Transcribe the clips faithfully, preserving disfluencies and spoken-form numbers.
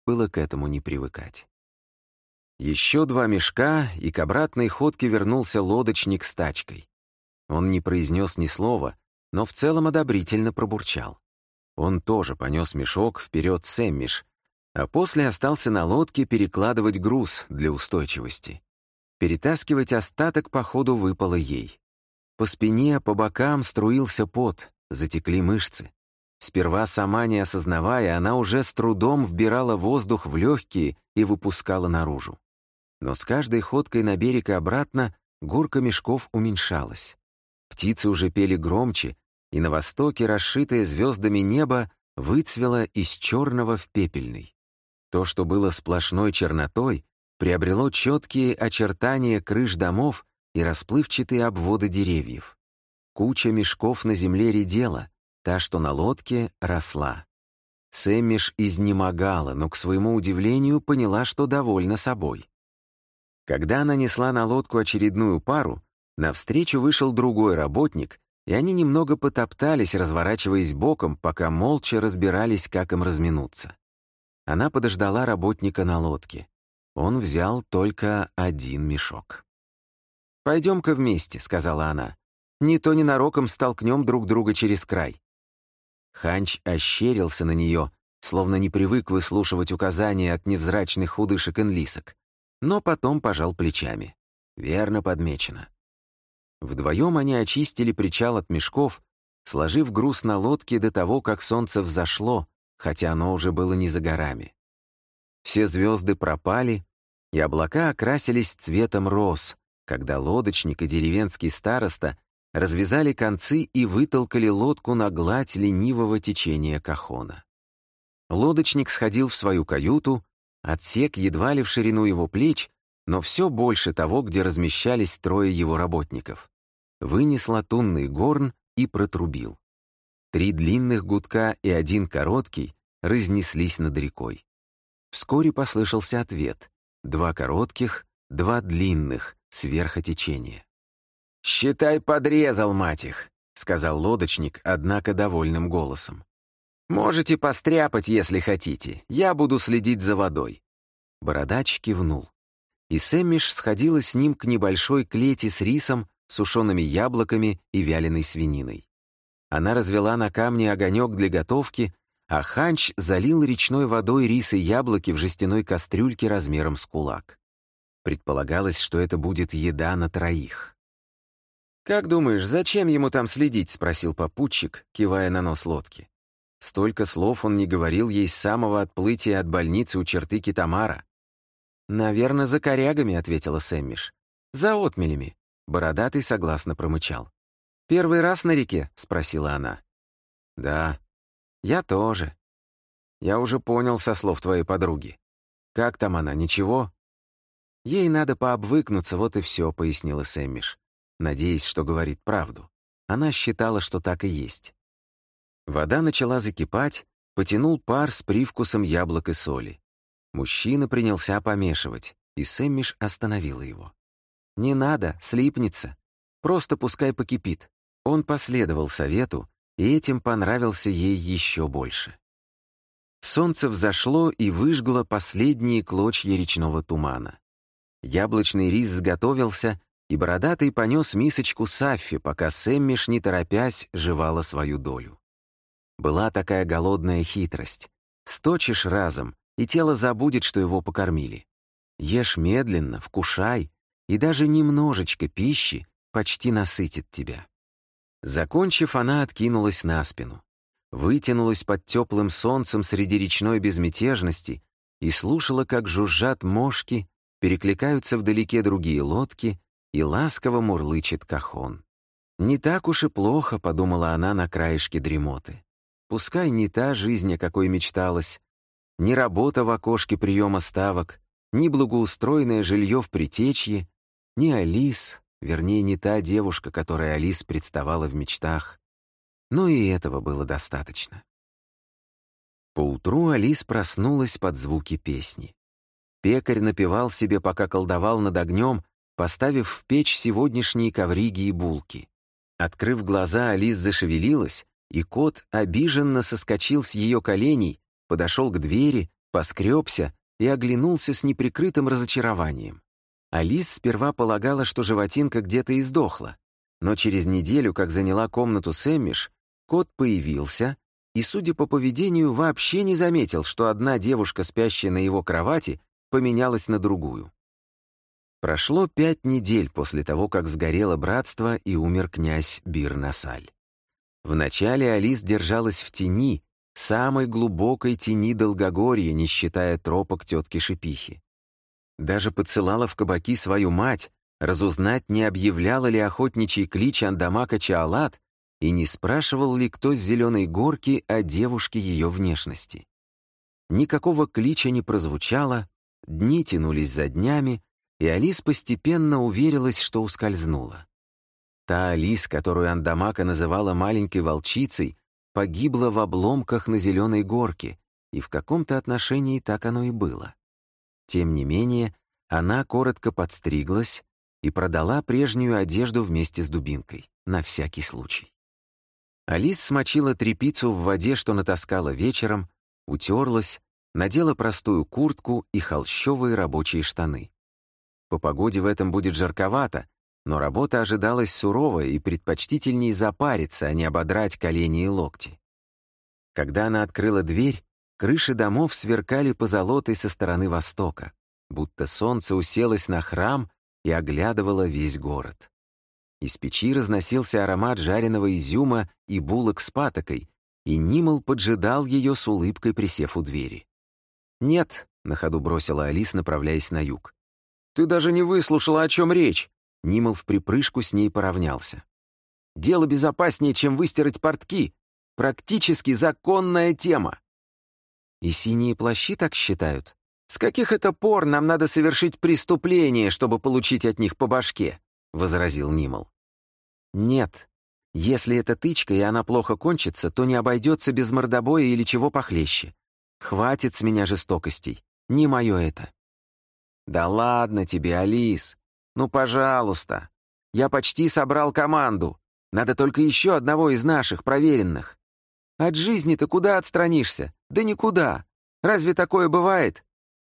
было к этому не привыкать. Еще два мешка, и к обратной ходке вернулся лодочник с тачкой. Он не произнес ни слова, но в целом одобрительно пробурчал. Он тоже понес мешок вперед Сэммиш, а после остался на лодке перекладывать груз для устойчивости. Перетаскивать остаток по ходу выпало ей. По спине, по бокам струился пот, затекли мышцы. Сперва, сама не осознавая, она уже с трудом вбирала воздух в легкие и выпускала наружу. Но с каждой ходкой на берег и обратно горка мешков уменьшалась. Птицы уже пели громче, и на востоке, расшитое звездами небо, выцвело из черного в пепельный. То, что было сплошной чернотой, приобрело четкие очертания крыш домов и расплывчатые обводы деревьев. Куча мешков на земле редела, та, что на лодке, росла. Сэммиш изнемогала, но, к своему удивлению, поняла, что довольна собой. Когда она несла на лодку очередную пару, навстречу вышел другой работник, и они немного потоптались, разворачиваясь боком, пока молча разбирались, как им разминуться. Она подождала работника на лодке. Он взял только один мешок. «Пойдем-ка вместе», — сказала она. «Не то ненароком столкнем друг друга через край». Ханч ощерился на нее, словно не привык выслушивать указания от невзрачных худышек-инлисок, но потом пожал плечами. Верно подмечено. Вдвоем они очистили причал от мешков, сложив груз на лодке до того, как солнце взошло, хотя оно уже было не за горами. Все звезды пропали, и облака окрасились цветом роз, когда лодочник и деревенский староста развязали концы и вытолкали лодку на гладь ленивого течения Кахона. Лодочник сходил в свою каюту, отсек едва ли в ширину его плеч, но все больше того, где размещались трое его работников. Вынес латунный горн и протрубил. Три длинных гудка и один короткий разнеслись над рекой. Вскоре послышался ответ. Два коротких, два длинных, сверху течения. «Считай, подрезал, мать их», — сказал лодочник, однако довольным голосом. «Можете постряпать, если хотите. Я буду следить за водой». Бородач кивнул. И Сэммиш сходила с ним к небольшой клети с рисом, сушеными яблоками и вяленой свининой. Она развела на камне огонек для готовки, а Ханч залил речной водой рис и яблоки в жестяной кастрюльке размером с кулак. Предполагалось, что это будет еда на троих. «Как думаешь, зачем ему там следить?» — спросил попутчик, кивая на нос лодки. Столько слов он не говорил ей с самого отплытия от больницы у черты Китамара. «Наверное, за корягами», — ответила Сэммиш. «За отмелями», — бородатый согласно промычал. «Первый раз на реке?» — спросила она. «Да, я тоже. Я уже понял со слов твоей подруги. Как там она, ничего?» «Ей надо пообвыкнуться, вот и все», — пояснила Сэммиш, надеясь, что говорит правду. Она считала, что так и есть. Вода начала закипать, потянул пар с привкусом яблок и соли. Мужчина принялся помешивать, и Сэммиш остановила его. «Не надо, слипнется. Просто пускай покипит». Он последовал совету, и этим понравился ей еще больше. Солнце взошло и выжгло последние клочья речного тумана. Яблочный рис сготовился, и бородатый понес мисочку Саффи, пока Сэммиш, не торопясь, жевала свою долю. Была такая голодная хитрость. Сточишь разом, и тело забудет, что его покормили. Ешь медленно, вкушай, и даже немножечко пищи почти насытит тебя. Закончив, она откинулась на спину, вытянулась под теплым солнцем среди речной безмятежности и слушала, как жужжат мошки, перекликаются вдалеке другие лодки, и ласково мурлычет Кахон. «Не так уж и плохо», — подумала она на краешке дремоты. «Пускай не та жизнь, о какой мечталась, ни работа в окошке приема ставок, ни благоустроенное жилье в Притечье, ни Алис, вернее, не та девушка, которой Алис представала в мечтах. Но и этого было достаточно». Поутру Алис проснулась под звуки песни. Пекарь напевал себе, пока колдовал над огнем, поставив в печь сегодняшние ковриги и булки. Открыв глаза, Алис зашевелилась, и кот обиженно соскочил с ее коленей, подошел к двери, поскребся и оглянулся с неприкрытым разочарованием. Алис сперва полагала, что животинка где-то издохла, но через неделю, как заняла комнату Сэммиш, кот появился и, судя по поведению, вообще не заметил, что одна девушка, спящая на его кровати, поменялась на другую. Прошло пять недель после того, как сгорело братство и умер князь Бир-Насаль. Вначале Алис держалась в тени, самой глубокой тени Долгогорья, не считая тропок тетки Шипихи. Даже поцелала в кабаки свою мать, разузнать, не объявляла ли охотничий клич Андамака Чаалат и не спрашивал ли кто с Зеленой горки о девушке ее внешности. Никакого клича не прозвучало, дни тянулись за днями, и Алис постепенно уверилась, что ускользнула. Та Алис, которую Андамака называла маленькой волчицей, погибла в обломках на Зеленой горке, и в каком-то отношении так оно и было. Тем не менее, она коротко подстриглась и продала прежнюю одежду вместе с дубинкой, на всякий случай. Алис смочила тряпицу в воде, что натаскала вечером, утерлась, надела простую куртку и холщовые рабочие штаны. По погоде в этом будет жарковато, но работа ожидалась суровая и предпочтительнее запариться, а не ободрать колени и локти. Когда она открыла дверь, крыши домов сверкали позолотой со стороны востока, будто солнце уселось на храм и оглядывало весь город. Из печи разносился аромат жареного изюма и булок с патокой, и Нимал поджидал ее с улыбкой, присев у двери. «Нет», — на ходу бросила Алис, направляясь на юг. «Ты даже не выслушала, о чем речь!» Нимал в припрыжку с ней поравнялся. «Дело безопаснее, чем выстирать портки. Практически законная тема». «И синие плащи так считают? С каких это пор нам надо совершить преступление, чтобы получить от них по башке?» — возразил Нимал. «Нет. Если это тычка, и она плохо кончится, то не обойдется без мордобоя или чего похлеще. Хватит с меня жестокостей. Не мое это». «Да ладно тебе, Алис. Ну, пожалуйста. Я почти собрал команду. Надо только еще одного из наших, проверенных. От жизни-то куда отстранишься? Да никуда. Разве такое бывает?»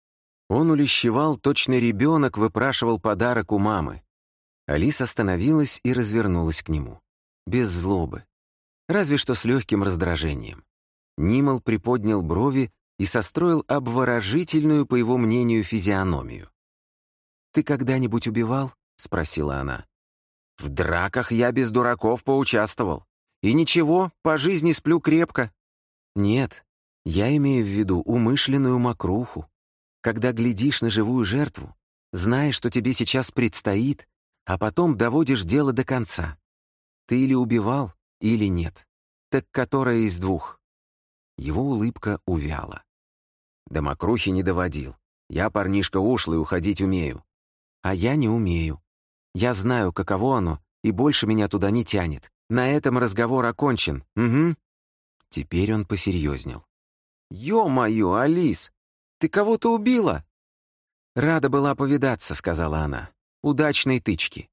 Он улещевал, точно ребенок выпрашивал подарок у мамы. Алис остановилась и развернулась к нему. Без злобы. Разве что с легким раздражением. Нимал приподнял брови и состроил обворожительную, по его мнению, физиономию. «Ты когда-нибудь убивал?» — спросила она. «В драках я без дураков поучаствовал. И ничего, по жизни сплю крепко». «Нет, я имею в виду умышленную мокруху. Когда глядишь на живую жертву, знаешь, что тебе сейчас предстоит, а потом доводишь дело до конца. Ты или убивал, или нет. Так которая из двух?» Его улыбка увяла. «До мокрухи не доводил. Я парнишка ушлый, уходить умею». «А я не умею. Я знаю, каково оно, и больше меня туда не тянет. На этом разговор окончен. Угу». Теперь он посерьезнел. «Ё-моё, Алис, ты кого-то убила?» «Рада была повидаться», — сказала она. «Удачной тычки».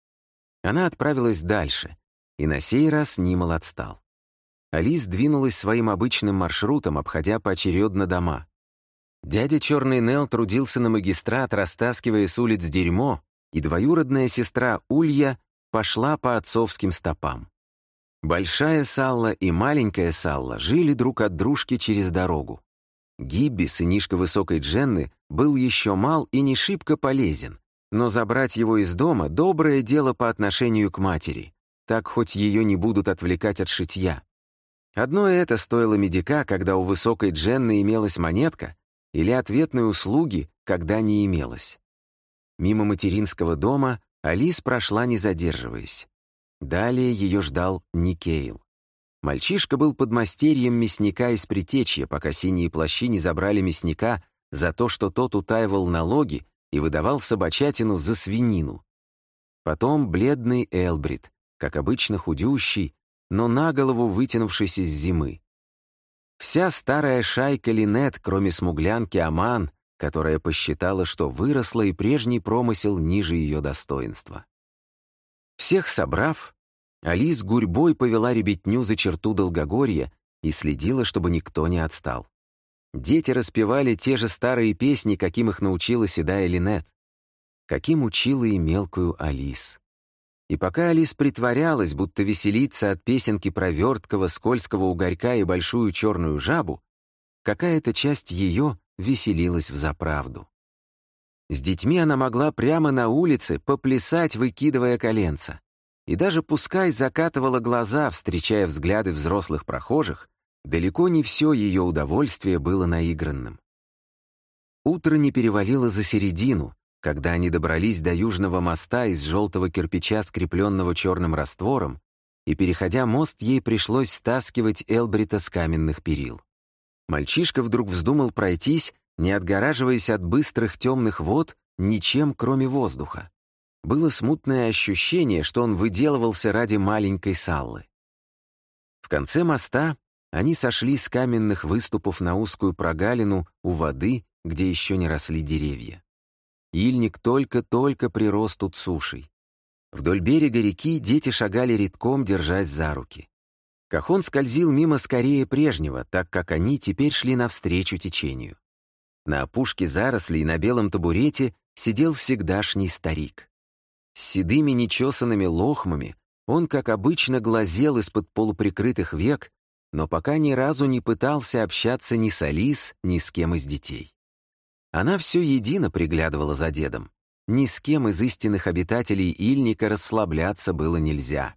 Она отправилась дальше, и на сей раз Нимал отстал. Алис двинулась своим обычным маршрутом, обходя поочередно дома. Дядя Черный Нел трудился на магистрат, растаскивая с улиц дерьмо, и двоюродная сестра Улья пошла по отцовским стопам. Большая Салла и маленькая Салла жили друг от дружки через дорогу. Гибби, сынишка высокой Дженны, был еще мал и не шибко полезен, но забрать его из дома — доброе дело по отношению к матери, так хоть ее не будут отвлекать от шитья. Одно это стоило медика, когда у высокой Дженны имелась монетка, или ответной услуги, когда не имелось. Мимо материнского дома Алис прошла, не задерживаясь. Далее ее ждал Никейл. Мальчишка был подмастерьем мясника из Притечья, пока синие плащи не забрали мясника за то, что тот утаивал налоги и выдавал собачатину за свинину. Потом бледный Элбрит, как обычно худющий, но на голову вытянувшийся с зимы. Вся старая шайка Линет, кроме смуглянки Аман, которая посчитала, что выросла и прежний промысел ниже ее достоинства. Всех собрав, Алис гурьбой повела ребятню за черту Долгогорья и следила, чтобы никто не отстал. Дети распевали те же старые песни, каким их научила седая Линет, каким учила и мелкую Алис. И пока Алис притворялась, будто веселится от песенки про верткого, скользкого угорька и большую черную жабу, какая-то часть ее веселилась взаправду. С детьми она могла прямо на улице поплясать, выкидывая коленца. И даже пускай закатывала глаза, встречая взгляды взрослых прохожих, далеко не все ее удовольствие было наигранным. Утро не перевалило за середину, когда они добрались до южного моста из желтого кирпича, скрепленного черным раствором, и, переходя мост, ей пришлось стаскивать Элбрита с каменных перил. Мальчишка вдруг вздумал пройтись, не отгораживаясь от быстрых темных вод ничем, кроме воздуха. Было смутное ощущение, что он выделывался ради маленькой Саллы. В конце моста они сошли с каменных выступов на узкую прогалину у воды, где еще не росли деревья. Ильник только-только прирос тут сушей. Вдоль берега реки дети шагали редком, держась за руки. Кахон скользил мимо скорее прежнего, так как они теперь шли навстречу течению. На опушке зарослей на белом табурете сидел всегдашний старик. С седыми нечесанными лохмами он, как обычно, глазел из-под полуприкрытых век, но пока ни разу не пытался общаться ни с Алис, ни с кем из детей. Она все едино приглядывала за дедом. Ни с кем из истинных обитателей Ильника расслабляться было нельзя.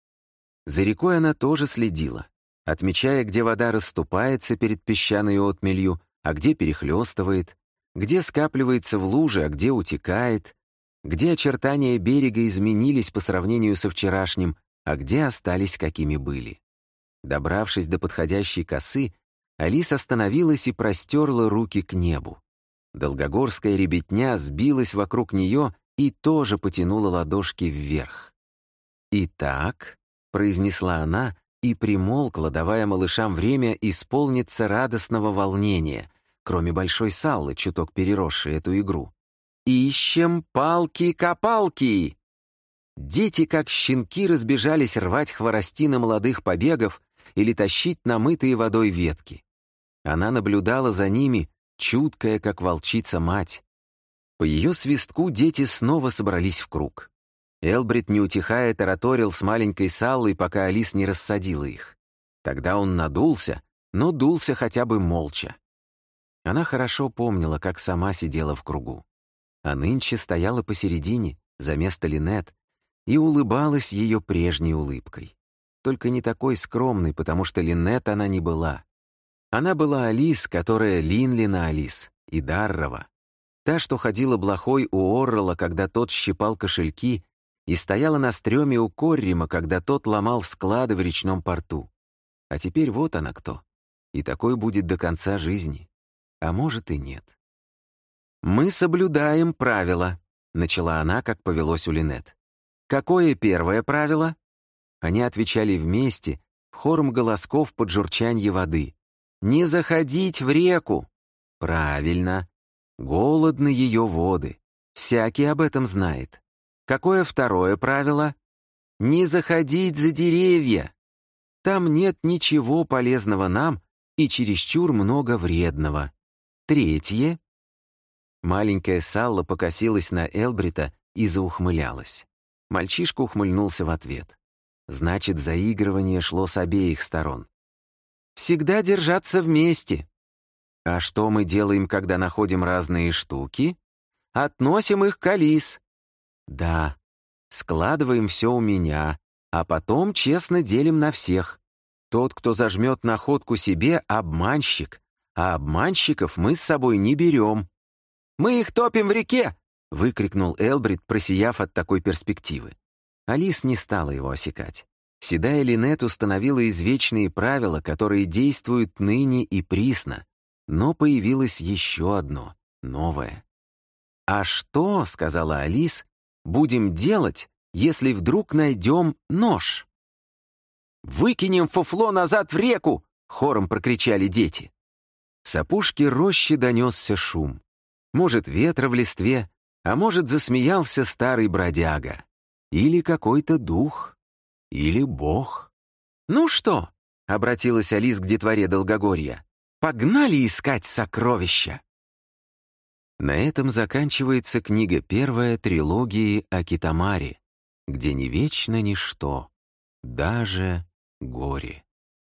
За рекой она тоже следила, отмечая, где вода расступается перед песчаной отмелью, а где перехлестывает, где скапливается в луже, а где утекает, где очертания берега изменились по сравнению со вчерашним, а где остались какими были. Добравшись до подходящей косы, Алис остановилась и простерла руки к небу. Долгогорская ребятня сбилась вокруг нее и тоже потянула ладошки вверх. «Итак», — произнесла она и примолкла, давая малышам время исполниться радостного волнения, кроме большой Саллы, чуток переросшей эту игру. «Ищем палки-копалки!» Дети, как щенки, разбежались рвать хворостины молодых побегов или тащить намытые водой ветки. Она наблюдала за ними, чуткая, как волчица-мать. По ее свистку дети снова собрались в круг. Элбрит, не утихая, тараторил с маленькой Саллой, пока Алис не рассадила их. Тогда он надулся, но дулся хотя бы молча. Она хорошо помнила, как сама сидела в кругу. А нынче стояла посередине, за место Линет, и улыбалась ее прежней улыбкой. Только не такой скромной, потому что Линет она не была. Она была Алис, которая Линлина Алис, и Даррова. Та, что ходила блохой у Оррелла, когда тот щипал кошельки, и стояла на стреме у Коррима, когда тот ломал склады в речном порту. А теперь вот она кто. И такой будет до конца жизни. А может и нет. «Мы соблюдаем правила», — начала она, как повелось у Линет. «Какое первое правило?» Они отвечали вместе, хором голосков под журчанье воды. «Не заходить в реку!» «Правильно. Голодны ее воды. Всякий об этом знает. Какое второе правило?» «Не заходить за деревья. Там нет ничего полезного нам и чересчур много вредного. Третье». Маленькая Салла покосилась на Элбрита и заухмылялась. Мальчишка ухмыльнулся в ответ. Значит, заигрывание шло с обеих сторон. «Всегда держаться вместе. А что мы делаем, когда находим разные штуки? Относим их к Алис. Да, складываем все у меня, а потом честно делим на всех. Тот, кто зажмет находку себе, обманщик, а обманщиков мы с собой не берем». «Мы их топим в реке!» — выкрикнул Элбрит, просияв от такой перспективы. Алис не стала его осекать. Седая Линет установила извечные правила, которые действуют ныне и присно, но появилось еще одно, новое. «А что, — сказала Алис, — будем делать, если вдруг найдем нож?» «Выкинем фуфло назад в реку!» — хором прокричали дети. С опушки рощи донесся шум. Может, ветра в листве, а может, засмеялся старый бродяга. Или какой-то дух, или бог. «Ну что?» — обратилась Алис к детворе Долгогорья. Погнали искать сокровища! На этом заканчивается книга первая трилогии о Китамаре, где не вечно ничто, даже горе.